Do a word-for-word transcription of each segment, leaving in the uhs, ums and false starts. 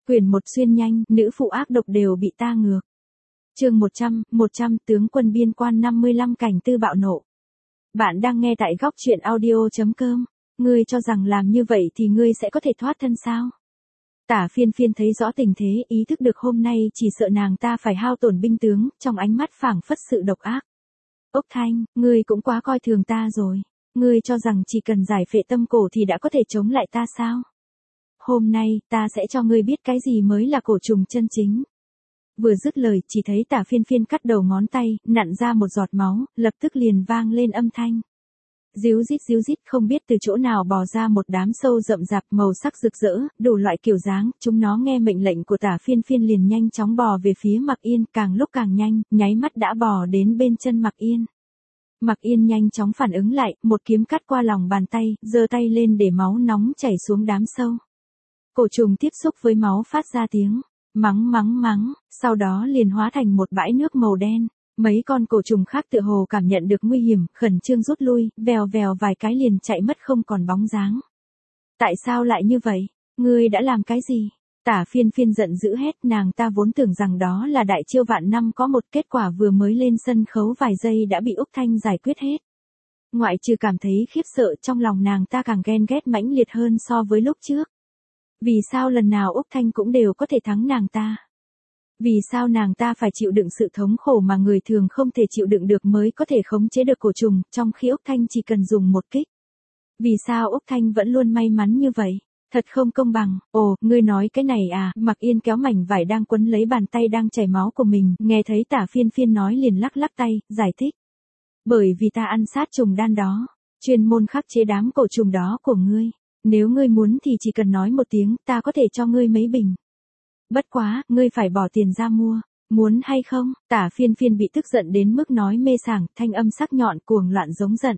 Quyển một xuyên nhanh, nữ phụ ác độc đều bị ta ngược. Chương một trăm, một trăm tướng quân biên quan năm mươi lăm cảnh tư bạo nộ. Bạn đang nghe tại góc truyện audio chấm com. Ngươi cho rằng làm như vậy thì ngươi sẽ có thể thoát thân sao? Tả Phiên Phiên thấy rõ tình thế, ý thức được hôm nay chỉ sợ nàng ta phải hao tổn binh tướng, trong ánh mắt phảng phất sự độc ác. Ốc Thanh, ngươi cũng quá coi thường ta rồi. Ngươi cho rằng chỉ cần giải phệ tâm cổ thì đã có thể chống lại ta sao? Hôm nay, ta sẽ cho ngươi biết cái gì mới là cổ trùng chân chính. Vừa dứt lời, chỉ thấy Tả Phiên Phiên cắt đầu ngón tay, nặn ra một giọt máu, lập tức liền vang lên âm thanh. Díu dít díu dít, không biết từ chỗ nào bò ra một đám sâu rậm rạp màu sắc rực rỡ, đủ loại kiểu dáng, chúng nó nghe mệnh lệnh của Tả Phiên Phiên liền nhanh chóng bò về phía Mặc Yên, càng lúc càng nhanh, nháy mắt đã bò đến bên chân Mặc Yên. Mặc Yên nhanh chóng phản ứng lại, một kiếm cắt qua lòng bàn tay, giơ tay lên để máu nóng chảy xuống đám sâu. Cổ trùng tiếp xúc với máu phát ra tiếng mắng mắng mắng, sau đó liền hóa thành một bãi nước màu đen. Mấy con cổ trùng khác tựa hồ cảm nhận được nguy hiểm, khẩn trương rút lui, vèo vèo vài cái liền chạy mất không còn bóng dáng. Tại sao lại như vậy? Ngươi đã làm cái gì? Tả Phiên Phiên giận dữ hét, nàng ta vốn tưởng rằng đó là đại chiêu vạn năm có một, kết quả vừa mới lên sân khấu vài giây đã bị Úc Thanh giải quyết hết. Ngoại trừ cảm thấy khiếp sợ, trong lòng nàng ta càng ghen ghét mãnh liệt hơn so với lúc trước. Vì sao lần nào Úc Thanh cũng đều có thể thắng nàng ta? Vì sao nàng ta phải chịu đựng sự thống khổ mà người thường không thể chịu đựng được mới có thể khống chế được cổ trùng, trong khi Úc Thanh chỉ cần dùng một kích? Vì sao Úc Thanh vẫn luôn may mắn như vậy? Thật không công bằng. Ồ, ngươi nói cái này à? Mặc Yên kéo mảnh vải đang quấn lấy bàn tay đang chảy máu của mình, nghe thấy Tả Phiên Phiên nói liền lắc lắc tay, giải thích. Bởi vì ta ăn sát trùng đan đó, chuyên môn khắc chế đám cổ trùng đó của ngươi. Nếu ngươi muốn thì chỉ cần nói một tiếng, ta có thể cho ngươi mấy bình. Bất quá, ngươi phải bỏ tiền ra mua. Muốn hay không? Tả Phiên Phiên bị tức giận đến mức nói mê sảng, thanh âm sắc nhọn cuồng loạn giống giận.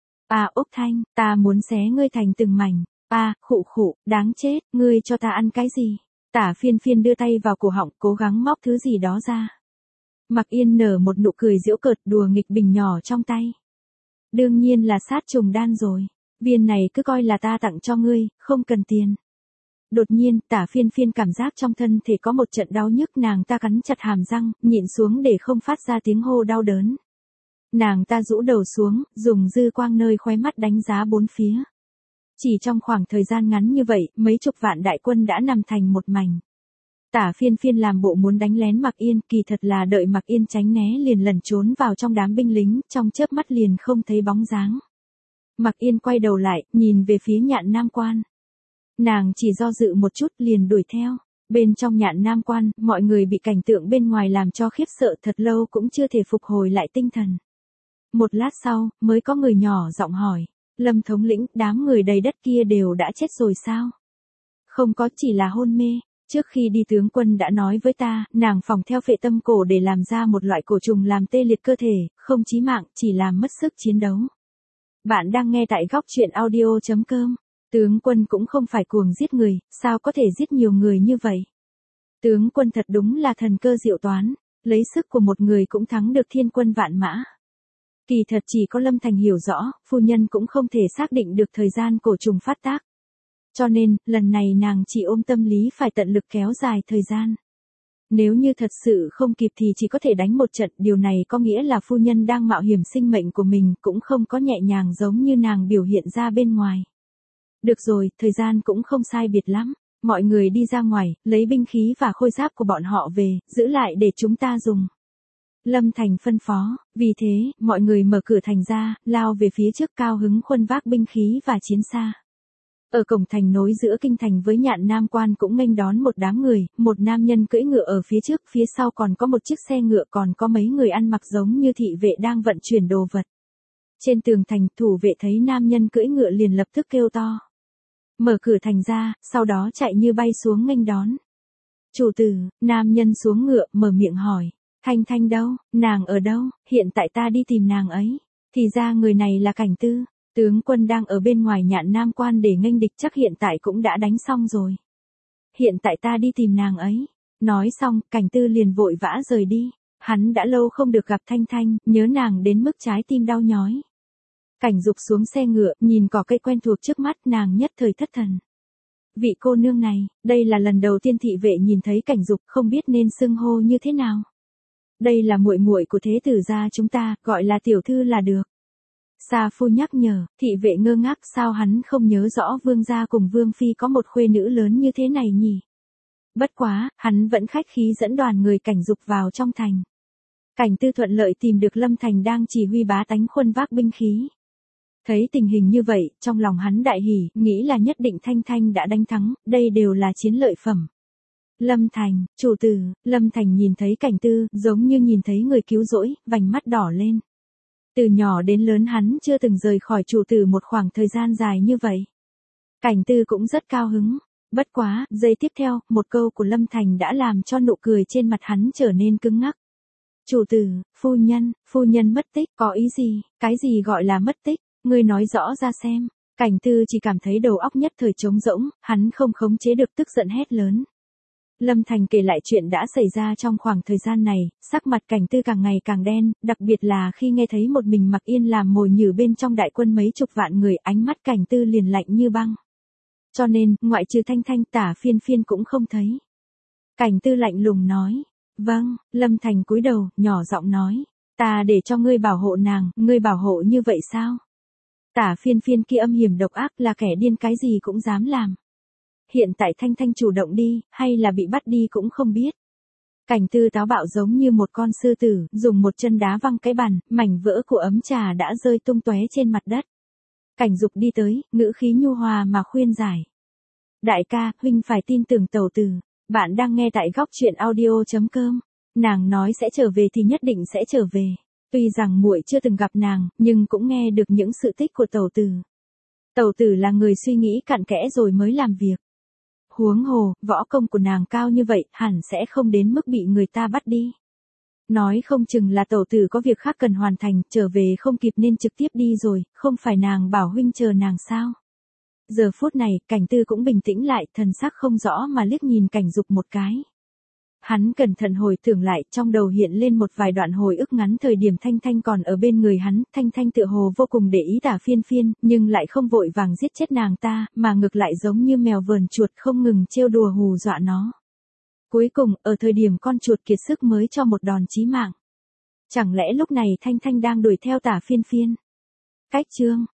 À, Úc Thanh, ta muốn xé ngươi thành từng mảnh. À, khụ khụ, đáng chết, ngươi cho ta ăn cái gì? Tả Phiên Phiên đưa tay vào cổ họng, cố gắng móc thứ gì đó ra. Mặc Yên nở một nụ cười giễu cợt, đùa nghịch bình nhỏ trong tay. Đương nhiên là sát trùng đan rồi. Viên này cứ coi là ta tặng cho ngươi, không cần tiền. Đột nhiên, Tả Phiên Phiên cảm giác trong thân thể có một trận đau nhức, nàng ta cắn chặt hàm răng, nhịn xuống để không phát ra tiếng hô đau đớn. Nàng ta rũ đầu xuống, dùng dư quang nơi khóe mắt đánh giá bốn phía. Chỉ trong khoảng thời gian ngắn như vậy, mấy chục vạn đại quân đã nằm thành một mảnh. Tả Phiên Phiên làm bộ muốn đánh lén Mặc Yên, kỳ thật là đợi Mặc Yên tránh né liền lẩn trốn vào trong đám binh lính, trong chớp mắt liền không thấy bóng dáng. Mặc Yên quay đầu lại, nhìn về phía Nhạn Nam Quan. Nàng chỉ do dự một chút liền đuổi theo. Bên trong Nhạn Nam Quan, mọi người bị cảnh tượng bên ngoài làm cho khiếp sợ thật lâu cũng chưa thể phục hồi lại tinh thần. Một lát sau, mới có người nhỏ giọng hỏi. Lâm thống lĩnh, đám người đầy đất kia đều đã chết rồi sao? Không có, chỉ là hôn mê. Trước khi đi tướng quân đã nói với ta, nàng phòng theo phệ tâm cổ để làm ra một loại cổ trùng làm tê liệt cơ thể, không chí mạng, chỉ làm mất sức chiến đấu. Bạn đang nghe tại góc truyện audio chấm com. Tướng quân cũng không phải cuồng giết người, sao có thể giết nhiều người như vậy? Tướng quân thật đúng là thần cơ diệu toán, lấy sức của một người cũng thắng được thiên quân vạn mã. Kỳ thật chỉ có Lâm Thành hiểu rõ, phu nhân cũng không thể xác định được thời gian cổ trùng phát tác. Cho nên, lần này nàng chỉ ôm tâm lý phải tận lực kéo dài thời gian. Nếu như thật sự không kịp thì chỉ có thể đánh một trận, điều này có nghĩa là phu nhân đang mạo hiểm sinh mệnh của mình, cũng không có nhẹ nhàng giống như nàng biểu hiện ra bên ngoài. Được rồi, thời gian cũng không sai biệt lắm, mọi người đi ra ngoài, lấy binh khí và khôi giáp của bọn họ về, giữ lại để chúng ta dùng. Lâm Thành phân phó, vì thế, mọi người mở cửa thành ra, lao về phía trước cao hứng khuân vác binh khí và chiến xa. Ở cổng thành nối giữa kinh thành với Nhạn Nam Quan cũng nghênh đón một đám người, một nam nhân cưỡi ngựa ở phía trước, phía sau còn có một chiếc xe ngựa, còn có mấy người ăn mặc giống như thị vệ đang vận chuyển đồ vật. Trên tường thành, thủ vệ thấy nam nhân cưỡi ngựa liền lập tức kêu to. Mở cửa thành ra, sau đó chạy như bay xuống nghênh đón. Chủ tử, nam nhân xuống ngựa, mở miệng hỏi. Thanh Thanh đâu, nàng ở đâu, hiện tại ta đi tìm nàng ấy. Thì ra người này là Cảnh Tư. Tướng quân đang ở bên ngoài Nhạn Nam Quan để nghênh địch, chắc hiện tại cũng đã đánh xong rồi. Hiện tại ta đi tìm nàng ấy. Nói xong, Cảnh Tư liền vội vã rời đi. Hắn đã lâu không được gặp Thanh Thanh, nhớ nàng đến mức trái tim đau nhói. Cảnh Dục xuống xe ngựa, nhìn cỏ cây quen thuộc trước mắt, nàng nhất thời thất thần. Vị cô nương này, đây là lần đầu tiên thị vệ nhìn thấy Cảnh Dục, không biết nên xưng hô như thế nào. Đây là muội muội của thế tử gia chúng ta, gọi là tiểu thư là được. Sa Phu nhắc nhở, thị vệ ngơ ngác, sao hắn không nhớ rõ vương gia cùng vương phi có một khuê nữ lớn như thế này nhỉ? Bất quá, hắn vẫn khách khí dẫn đoàn người Cảnh Dục vào trong thành. Cảnh Tư thuận lợi tìm được Lâm Thành đang chỉ huy bá tánh khuân vác binh khí. Thấy tình hình như vậy, trong lòng hắn đại hỉ, nghĩ là nhất định Thanh Thanh đã đánh thắng, đây đều là chiến lợi phẩm. Lâm Thành, chủ tử, Lâm Thành nhìn thấy Cảnh Tư, giống như nhìn thấy người cứu rỗi, vành mắt đỏ lên. Từ nhỏ đến lớn hắn chưa từng rời khỏi chủ tử một khoảng thời gian dài như vậy. Cảnh Tư cũng rất cao hứng. Bất quá, giây tiếp theo, một câu của Lâm Thành đã làm cho nụ cười trên mặt hắn trở nên cứng ngắc. Chủ tử, phu nhân, phu nhân mất tích, có ý gì, cái gì gọi là mất tích, ngươi nói rõ ra xem. Cảnh Tư chỉ cảm thấy đầu óc nhất thời trống rỗng, hắn không khống chế được tức giận hét lớn. Lâm Thành kể lại chuyện đã xảy ra trong khoảng thời gian này, sắc mặt Cảnh Tư càng ngày càng đen, đặc biệt là khi nghe thấy một mình Mặc Yên làm mồi nhử bên trong đại quân mấy chục vạn người, ánh mắt Cảnh Tư liền lạnh như băng. Cho nên, ngoại trừ Thanh Thanh, Tả Phiên Phiên cũng không thấy. Cảnh Tư lạnh lùng nói. Vâng, Lâm Thành cúi đầu, nhỏ giọng nói. Ta để cho ngươi bảo hộ nàng, ngươi bảo hộ như vậy sao? Tả Phiên Phiên kia âm hiểm độc ác, là kẻ điên, cái gì cũng dám làm. Hiện tại Thanh Thanh chủ động đi, hay là bị bắt đi cũng không biết. Cảnh Tư táo bạo giống như một con sư tử, dùng một chân đá văng cái bàn, mảnh vỡ của ấm trà đã rơi tung tóe trên mặt đất. Cảnh Dục đi tới, ngữ khí nhu hòa mà khuyên giải. Đại ca, huynh phải tin tưởng tẩu tử. Bạn đang nghe tại góc truyện audio chấm com. Nàng nói sẽ trở về thì nhất định sẽ trở về. Tuy rằng muội chưa từng gặp nàng, nhưng cũng nghe được những sự tích của tẩu tử. Tẩu tử là người suy nghĩ cặn kẽ rồi mới làm việc. Huống hồ, võ công của nàng cao như vậy, hẳn sẽ không đến mức bị người ta bắt đi. Nói không chừng là tẩu tử có việc khác cần hoàn thành, trở về không kịp nên trực tiếp đi rồi, không phải nàng bảo huynh chờ nàng sao? Giờ phút này, Cảnh Tư cũng bình tĩnh lại, thần sắc không rõ mà liếc nhìn Cảnh Dục một cái. Hắn cẩn thận hồi tưởng lại, trong đầu hiện lên một vài đoạn hồi ức ngắn thời điểm Thanh Thanh còn ở bên người hắn, Thanh Thanh tựa hồ vô cùng để ý Tả Phiên Phiên, nhưng lại không vội vàng giết chết nàng ta, mà ngược lại giống như mèo vờn chuột không ngừng trêu đùa hù dọa nó. Cuối cùng, ở thời điểm con chuột kiệt sức mới cho một đòn chí mạng. Chẳng lẽ lúc này Thanh Thanh đang đuổi theo Tả Phiên Phiên? Cách chương